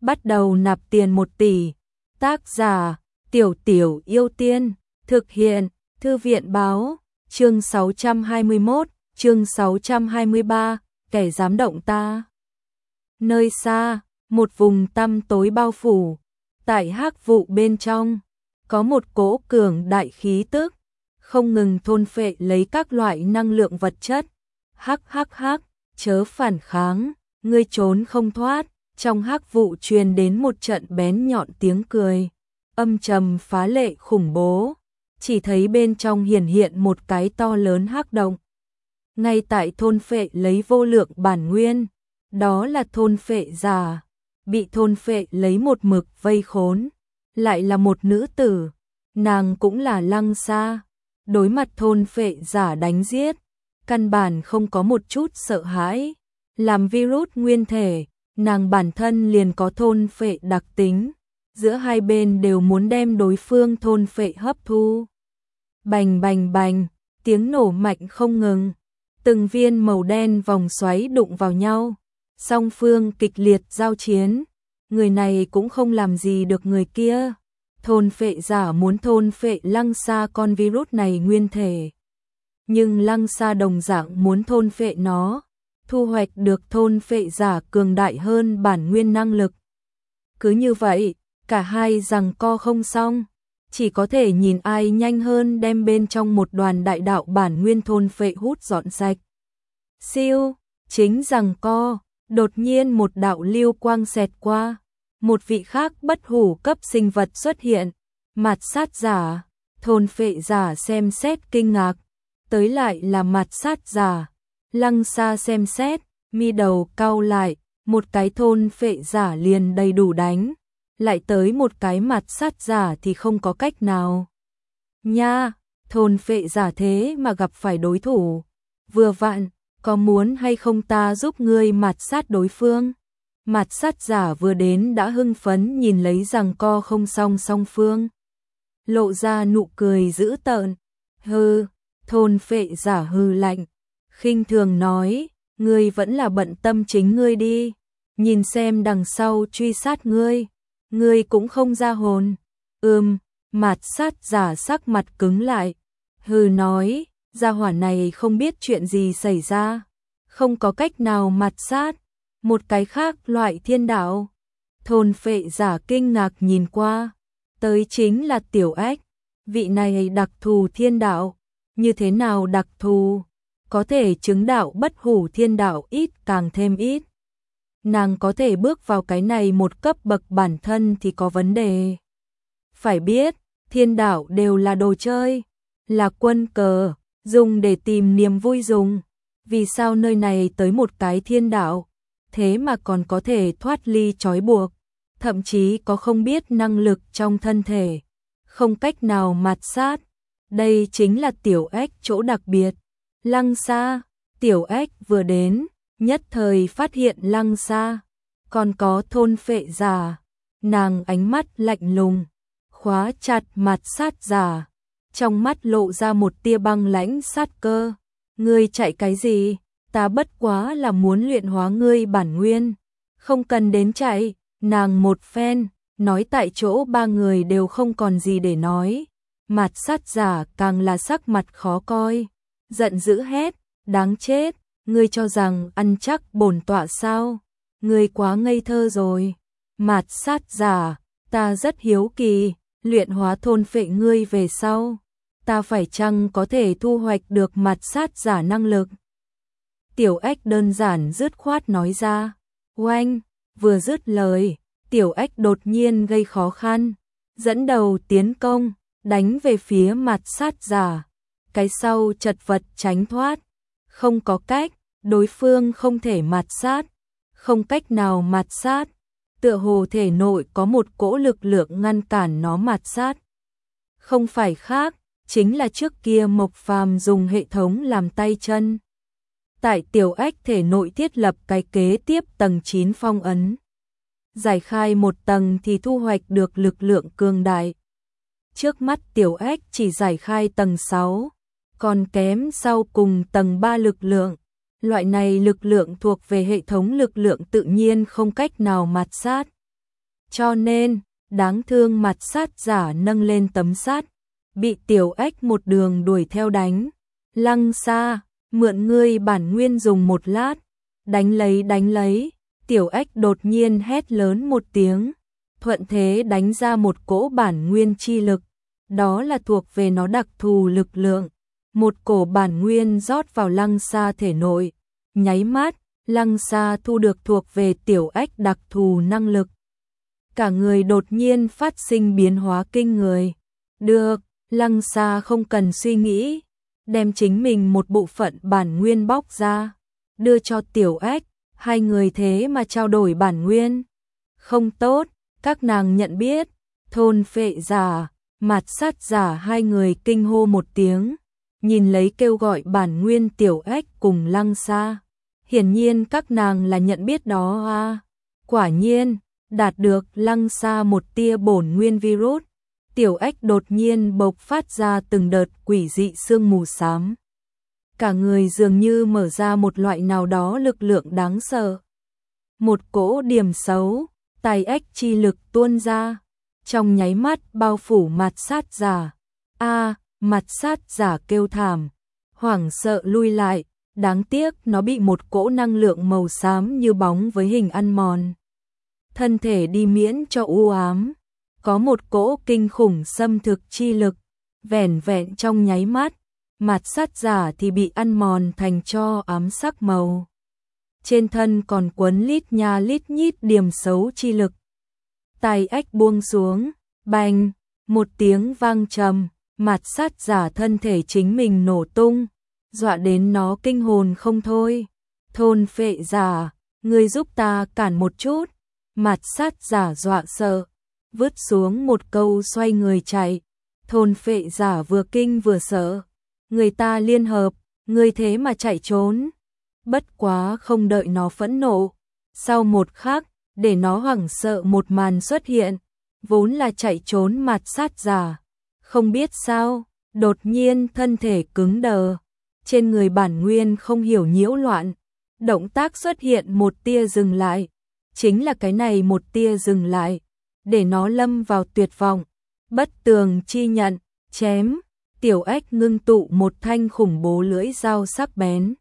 bắt đầu nạp tiền 1 tỷ. Tác giả, Tiểu Tiểu Yêu Tiên, thực hiện, Thư viện báo, chương 621, chương 623, kẻ dám động ta. Nơi xa, một vùng tăm tối bao phủ, tại hắc vụ bên trong, có một cỗ cường đại khí tức, không ngừng thôn phệ lấy các loại năng lượng vật chất. Hắc hắc hắc, chớ phản kháng, ngươi trốn không thoát. Trong hắc vụ truyền đến một trận bén nhọn tiếng cười, âm trầm phá lệ khủng bố, chỉ thấy bên trong hiển hiện một cái to lớn hắc động. Ngay tại thôn phệ lấy vô lượng bản nguyên, đó là thôn phệ giả, bị thôn phệ lấy một mực vây khốn, lại là một nữ tử, nàng cũng là Lăng Sa, đối mặt thôn phệ giả đánh giết, căn bản không có một chút sợ hãi, làm virus nguyên thể. Nàng bản thân liền có thôn phệ đặc tính, giữa hai bên đều muốn đem đối phương thôn phệ hấp thu. Bành bành bành, tiếng nổ mạnh không ngừng, từng viên màu đen vòng xoáy đụng vào nhau, song phương kịch liệt giao chiến, người này cũng không làm gì được người kia. Thôn phệ giả muốn thôn phệ Lăng Sa con virus này nguyên thể, nhưng Lăng Sa đồng dạng muốn thôn phệ nó, thu hoạch được thôn phệ giả cường đại hơn bản nguyên năng lực. Cứ như vậy, cả hai giằng co không xong, chỉ có thể nhìn ai nhanh hơn đem bên trong một đoàn đại đạo bản nguyên thôn phệ hút dọn sạch. Siêu, chính giằng co, đột nhiên một đạo lưu quang xẹt qua, một vị khác bất hủ cấp sinh vật xuất hiện, mạt sát giả, thôn phệ giả xem xét kinh ngạc, tới lại là mạt sát giả. Lăng Sa xem xét, mi đầu cau lại, một cái thôn phệ giả liền đầy đủ đánh, lại tới một cái mạt sát giả thì không có cách nào. Nha, thôn phệ giả thế mà gặp phải đối thủ, vừa vặn, có muốn hay không ta giúp ngươi mạt sát đối phương? Mạt sát giả vừa đến đã hưng phấn nhìn lấy giằng co không xong song phương, lộ ra nụ cười dữ tợn. Hừ, thôn phệ giả hừ lạnh, khinh thường nói, ngươi vẫn là bận tâm chính ngươi đi, nhìn xem đằng sau truy sát ngươi cũng không ra hồn. Mạt sát giả sắc mặt cứng lại, hừ nói, gia hỏa này không biết chuyện gì xảy ra, không có cách nào mạt sát, một cái khác loại thiên đạo. Thôn phệ giả kinh ngạc nhìn qua, tới chính là Tiểu Ách, vị này đặc thù thiên đạo, như thế nào đặc thù? Có thể chứng đạo bất hủ thiên đạo ít càng thêm ít. Nàng có thể bước vào cái này một cấp bậc bản thân thì có vấn đề. Phải biết, thiên đạo đều là đồ chơi, là quân cờ, dùng để tìm niềm vui dùng. Vì sao nơi này tới một cái thiên đạo, thế mà còn có thể thoát ly trói buộc, thậm chí có không biết năng lực trong thân thể, không cách nào mạt sát. Đây chính là Tiểu Ách chỗ đặc biệt. Lăng Sa, Tiểu Ách vừa đến, nhất thời phát hiện Lăng Sa, còn có thôn phệ giả, nàng ánh mắt lạnh lùng, khóa chặt mạt sát giả, trong mắt lộ ra một tia băng lãnh sát cơ. Ngươi chạy cái gì? Ta bất quá là muốn luyện hóa ngươi bản nguyên, không cần đến chạy. Nàng một phen, nói tại chỗ ba người đều không còn gì để nói, mạt sát giả càng là sắc mặt khó coi. Giận dữ hét, đáng chết, ngươi cho rằng ăn chắc bổn tọa sao? Ngươi quá ngây thơ rồi. Mạt sát giả, ta rất hiếu kỳ, luyện hóa thôn phệ ngươi về sau, ta phải chăng có thể thu hoạch được mạt sát giả năng lực? Tiểu Ách đơn giản dứt khoát nói ra. Oanh, vừa dứt lời, Tiểu Ách đột nhiên gây khó khăn, dẫn đầu tiến công, đánh về phía mạt sát giả. Cái sau chật vật tránh thoát, không có cách, đối phương không thể mạt sát, không cách nào mạt sát, tựa hồ thể nội có một cỗ lực lượng ngăn cản nó mạt sát. Không phải khác, chính là trước kia Mộc Phàm dùng hệ thống làm tay chân. Tại Tiểu Ách thể nội thiết lập cái kế tiếp tầng 9 phong ấn. Giải khai một tầng thì thu hoạch được lực lượng cường đại. Trước mắt Tiểu Ách chỉ giải khai tầng 6, còn kém sau cùng tầng 3 lực lượng. Loại này lực lượng thuộc về hệ thống lực lượng tự nhiên không cách nào mạt sát. Cho nên, đáng thương mặt sát giả nâng lên tấm sắt, bị tiểu ếch một đường đuổi theo đánh. Lăng Sa, mượn ngươi bản nguyên dùng một lát, đánh lấy, tiểu ếch đột nhiên hét lớn một tiếng, thuận thế đánh ra một cỗ bản nguyên chi lực, đó là thuộc về nó đặc thù lực lượng. Một cổ bản nguyên rót vào Lăng Sa thể nội, nháy mắt, Lăng Sa thu được thuộc về tiểu ếch đặc thù năng lực. Cả người đột nhiên phát sinh biến hóa kinh người. Được, Lăng Sa không cần suy nghĩ, đem chính mình một bộ phận bản nguyên bóc ra, đưa cho tiểu ếch, hai người thế mà trao đổi bản nguyên. Không tốt, các nàng nhận biết, thôn phệ giả, mạt sát giả hai người kinh hô một tiếng, nhìn lấy kêu gọi bản nguyên tiểu ếch cùng Lăng Sa. Hiển nhiên các nàng là nhận biết đó à. Quả nhiên, đạt được Lăng Sa một tia bổn nguyên virus, tiểu ếch đột nhiên bộc phát ra từng đợt quỷ dị sương mù xám. Cả người dường như mở ra một loại nào đó lực lượng đáng sợ. Một cỗ điểm xấu, tài ếch chi lực tuôn ra, trong nháy mắt bao phủ mặt sát giả. Mặt sát giả kêu thảm, hoảng sợ lui lại, đáng tiếc nó bị một cỗ năng lượng màu xám như bóng với hình ăn mòn. Thân thể đi miễn cho u ám, có một cỗ kinh khủng xâm thực chi lực, vẻn vẹn trong nháy mắt, mặt sát giả thì bị ăn mòn thành tro ám sắc màu. Trên thân còn quấn lít nha lít nhít điểm xấu chi lực. Tai ếch buông xuống, bành, một tiếng vang trầm, mặt sát giả thân thể chính mình nổ tung, dọa đến nó kinh hồn không thôi. Thôn phệ giả, ngươi giúp ta cản một chút. Mặt sát giả dọa sợ, vứt xuống một câu xoay người chạy. Thôn phệ giả vừa kinh vừa sợ, người ta liên hợp, ngươi thế mà chạy trốn. Bất quá không đợi nó phẫn nộ, sau một khắc, để nó hoảng sợ một màn xuất hiện, vốn là chạy trốn mặt sát giả. Không biết sao, đột nhiên thân thể cứng đờ, trên người bản nguyên không hiểu nhiễu loạn, động tác xuất hiện một tia dừng lại, chính là cái này một tia dừng lại, để nó lâm vào tuyệt vọng. Bất tường chi nhận, chém, tiểu ếch ngưng tụ một thanh khủng bố lưỡi dao sắc bén,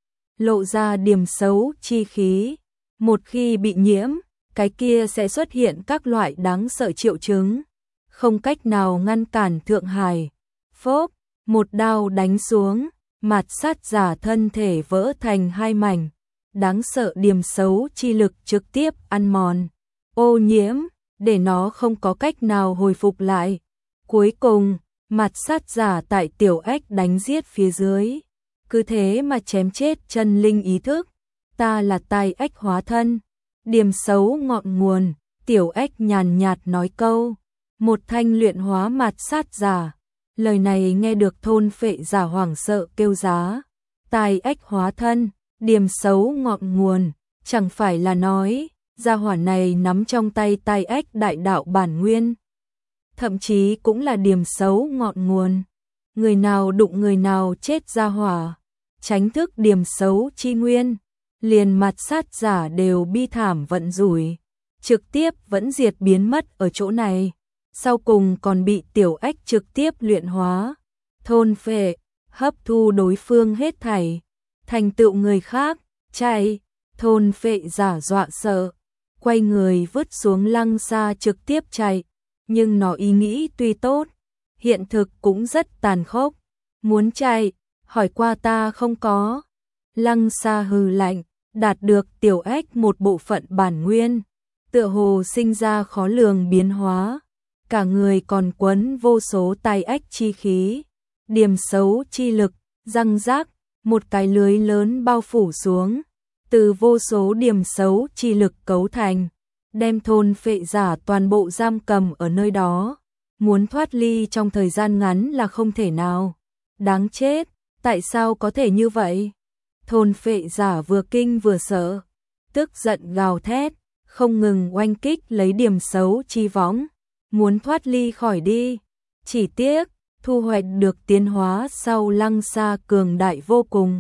lộ ra điểm xấu chi khí, một khi bị nhiễm, cái kia sẽ xuất hiện các loại đáng sợ triệu chứng, không cách nào ngăn cản. Thượng Hải, phốp, một đao đánh xuống, mặt sát giả thân thể vỡ thành hai mảnh, đáng sợ điểm xấu chi lực trực tiếp ăn mòn, ô nhiễm, để nó không có cách nào hồi phục lại. Cuối cùng, mặt sát giả tại tiểu ếch đánh giết phía dưới, cứ thế mà chém chết chân linh ý thức. Ta là tai ếch hóa thân, điểm xấu ngọn nguồn, tiểu ếch nhàn nhạt nói câu, một thanh luyện hóa mặt sát giả. Lời này nghe được thôn phệ giả hoảng sợ kêu giá, tai ếch hóa thân, điểm xấu ngọn nguồn, chẳng phải là nói, gia hỏa này nắm trong tay tai ếch đại đạo bản nguyên, thậm chí cũng là điểm xấu ngọn nguồn. Người nào đụng người nào chết gia hỏa, tránh thức điểm xấu chi nguyên, liền mặt sát giả đều bi thảm vận rủi, trực tiếp vẫn diệt biến mất ở chỗ này. Sau cùng còn bị tiểu ếch trực tiếp luyện hóa, thôn phệ, hấp thu đối phương hết thảy, thành tựu người khác, chạy. Thôn phệ giả dọa sợ, quay người vứt xuống Lăng Sa trực tiếp chạy, nhưng nó ý nghĩ tuy tốt, hiện thực cũng rất tàn khốc. Muốn chạy, hỏi qua ta không có. Lăng Sa hừ lạnh, đạt được tiểu ếch một bộ phận bản nguyên, tựa hồ sinh ra khó lường biến hóa. Cả người còn quấn vô số tai ếch chi khí, điểm xấu chi lực, răng rác, một cái lưới lớn bao phủ xuống, từ vô số điểm xấu chi lực cấu thành, đem thôn phệ giả toàn bộ giam cầm ở nơi đó. Muốn thoát ly trong thời gian ngắn là không thể nào. Đáng chết, tại sao có thể như vậy? Thôn phệ giả vừa kinh vừa sợ, tức giận gào thét, không ngừng oanh kích lấy điểm xấu chi võng, muốn thoát ly khỏi đi. Chỉ tiếc, thu hoạch được tiến hóa sau Lăng Sa cường đại vô cùng.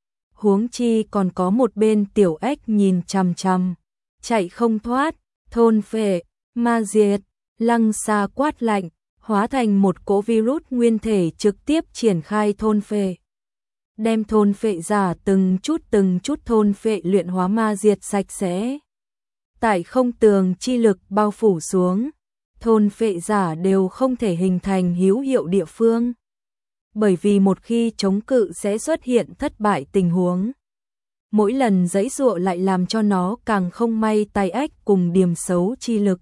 Huống chi còn có một bên tiểu ếch nhìn chằm chằm, chạy không thoát. Thôn phệ, Ma diệt, Lăng Sa quát lạnh, hóa thành một cỗ virus nguyên thể trực tiếp triển khai thôn phệ. Đem thôn phệ giả từng chút thôn phệ luyện hóa ma diệt sạch sẽ. Tại không tường chi lực bao phủ xuống, thôn phệ giả đều không thể hình thành hữu hiệu địa phương. Bởi vì một khi chống cự sẽ xuất hiện thất bại tình huống. Mỗi lần giãy giụa lại làm cho nó càng không may tai ách cùng điểm xấu chi lực.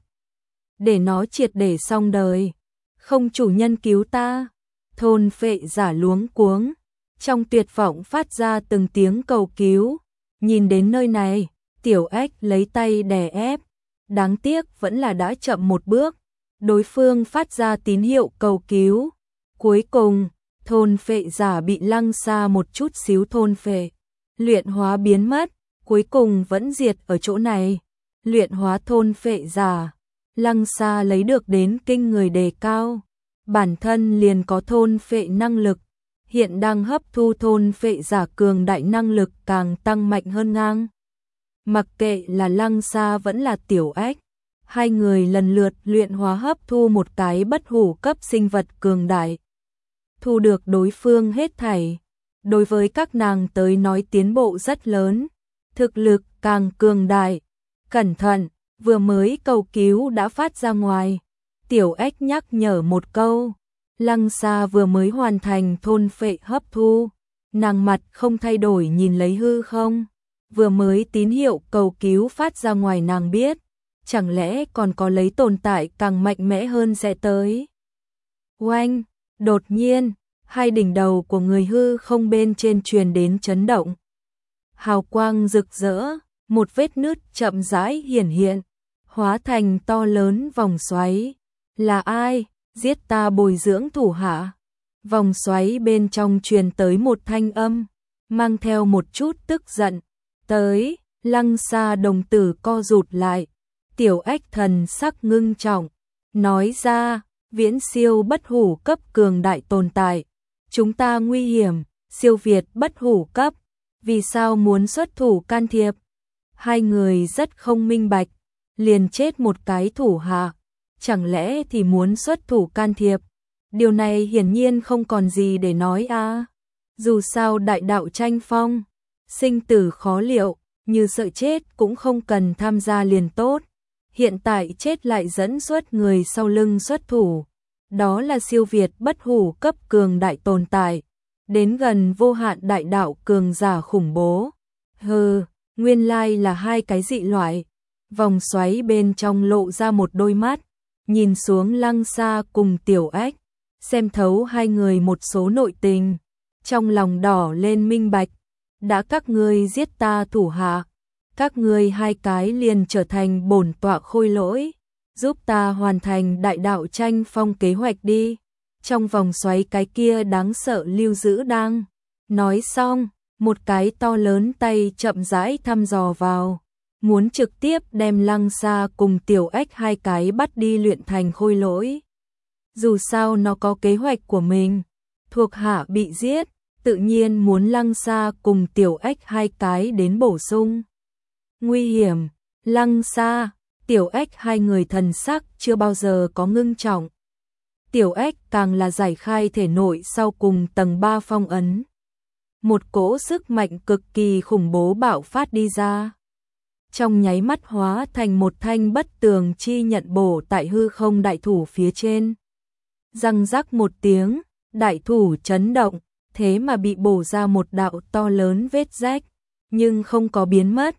Để nó triệt để xong đời. Không chủ nhân cứu ta. Thôn phệ giả luống cuống. Trong tuyệt vọng phát ra từng tiếng cầu cứu. Nhìn đến nơi này, tiểu ếch lấy tay đè ép. Đáng tiếc vẫn là đã chậm một bước. Đối phương phát ra tín hiệu cầu cứu. Cuối cùng, thôn phệ giả bị Lăng Sa một chút xíu thôn phệ. Luyện hóa biến mất, cuối cùng vẫn diệt ở chỗ này. Luyện hóa thôn phệ giả, Lăng Sa lấy được đến kinh người đề cao. Bản thân liền có thôn phệ năng lực, hiện đang hấp thu thôn phệ giả cường đại năng lực càng tăng mạnh hơn ngang. Mặc kệ là Lăng Sa vẫn là tiểu ếch, hai người lần lượt luyện hóa hấp thu một cái bất hủ cấp sinh vật cường đại. Thu được đối phương hết thảy. Đối với các nàng tới nói tiến bộ rất lớn, thực lực càng cường đại. Cẩn thận, vừa mới cầu cứu đã phát ra ngoài. Tiểu ếch nhắc nhở một câu. Lăng Sa vừa mới hoàn thành thôn phệ hấp thu. Nàng mặt không thay đổi nhìn lấy hư không. Vừa mới tín hiệu cầu cứu phát ra ngoài nàng biết. Chẳng lẽ còn có lấy tồn tại càng mạnh mẽ hơn sẽ tới. Oanh, đột nhiên. Hai đỉnh đầu của người hư không bên trên truyền đến chấn động. Hào quang rực rỡ, một vết nứt chậm rãi hiển hiện, hóa thành to lớn vòng xoáy. Là ai? Giết ta bồi dưỡng thủ hạ. Vòng xoáy bên trong truyền tới một thanh âm, mang theo một chút tức giận. Tới, Lăng Sa đồng tử co rụt lại. Tiểu ếch thần sắc ngưng trọng, nói ra, viễn siêu bất hủ cấp cường đại tồn tại. Chúng ta nguy hiểm, siêu việt bất hủ cấp, vì sao muốn xuất thủ can thiệp? Hai người rất không minh bạch, liền chết một cái thủ hạ, chẳng lẽ thì muốn xuất thủ can thiệp? Điều này hiển nhiên không còn gì để nói a. Dù sao đại đạo tranh phong, sinh tử khó liệu, như sợ chết cũng không cần tham gia liền tốt. Hiện tại chết lại dẫn xuất người sau lưng xuất thủ. Đó là siêu việt bất hủ cấp cường đại tồn tại, đến gần vô hạn đại đạo cường giả khủng bố. Hừ, nguyên lai là hai cái dị loại. Vòng xoáy bên trong lộ ra một đôi mắt, nhìn xuống Lăng Sa cùng tiểu ếch, xem thấu hai người một số nội tình, trong lòng đỏ lên minh bạch. Đã các ngươi giết ta thủ hạ, các ngươi hai cái liền trở thành bổn tọa khôi lỗi. Giúp ta hoàn thành đại đạo tranh phong kế hoạch đi. Trong vòng xoáy cái kia đáng sợ lưu giữ đang. Nói xong, một cái to lớn tay chậm rãi thăm dò vào. Muốn trực tiếp đem Lăng Sa cùng tiểu ếch hai cái bắt đi luyện thành khôi lỗi. Dù sao nó có kế hoạch của mình. Thuộc hạ bị giết, tự nhiên muốn Lăng Sa cùng tiểu ếch hai cái đến bổ sung. Nguy hiểm, Lăng Sa. Tiểu ếch hai người thần sắc chưa bao giờ có ngưng trọng. Tiểu ếch càng là giải khai thể nội sau cùng tầng 3 phong ấn. Một cỗ sức mạnh cực kỳ khủng bố bạo phát đi ra. Trong nháy mắt hóa thành một thanh bất tường chi nhận bổ tại hư không đại thủ phía trên. Răng rắc một tiếng, đại thủ chấn động, thế mà bị bổ ra một đạo to lớn vết rách, nhưng không có biến mất.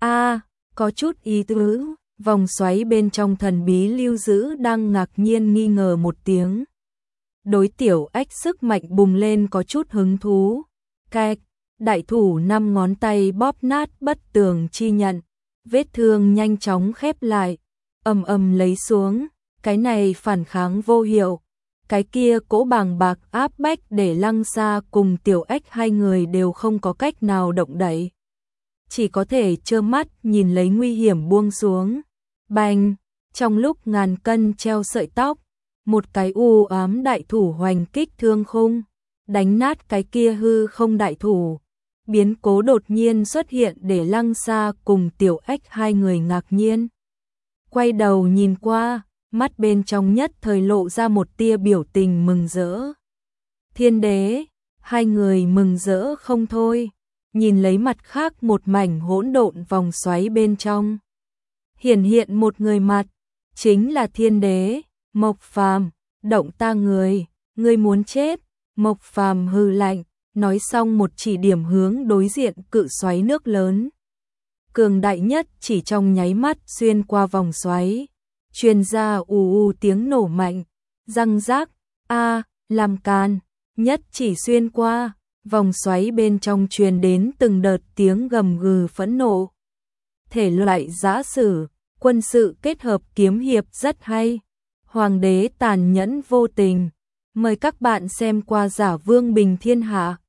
Có chút ý tứ. Vòng xoáy bên trong thần bí lưu giữ đang ngạc nhiên nghi ngờ một tiếng. Đối tiểu ếch sức mạnh bùng lên có chút hứng thú. Cạch, đại thủ 5 ngón tay bóp nát bất tường chi nhận. Vết thương nhanh chóng khép lại, ầm ầm lấy xuống. Cái này phản kháng vô hiệu. Cái kia cỗ bàng bạc áp bách để Lăng Sa cùng tiểu ếch hai người đều không có cách nào động đậy. Chỉ có thể trơ mắt nhìn lấy nguy hiểm buông xuống. Bành, trong lúc ngàn cân treo sợi tóc, một cái u ám đại thủ hoành kích thương khung, đánh nát cái kia hư không đại thủ. Biến cố đột nhiên xuất hiện để Lăng Sa cùng tiểu ếch hai người ngạc nhiên. quay đầu nhìn qua, mắt bên trong nhất thời lộ ra một tia biểu tình mừng rỡ. Thiên đế, hai người mừng rỡ không thôi, nhìn lấy mặt khác một mảnh hỗn độn vòng xoáy bên trong. Hiển hiện một người mặt, chính là thiên đế, Mộc Phàm. Động ta người muốn chết. Mộc Phàm hừ lạnh, nói xong một chỉ điểm hướng đối diện cự xoáy nước lớn. Cường đại nhất chỉ trong nháy mắt xuyên qua vòng xoáy, truyền ra ù ù tiếng nổ mạnh, răng rác, làm càn, nhất chỉ xuyên qua, vòng xoáy bên trong truyền đến từng đợt tiếng gầm gừ phẫn nộ. Thể loại giã sử, quân sự kết hợp kiếm hiệp rất hay. Hoàng đế tàn nhẫn vô tình. Mời các bạn xem qua Giả Vương Bình Thiên Hạ.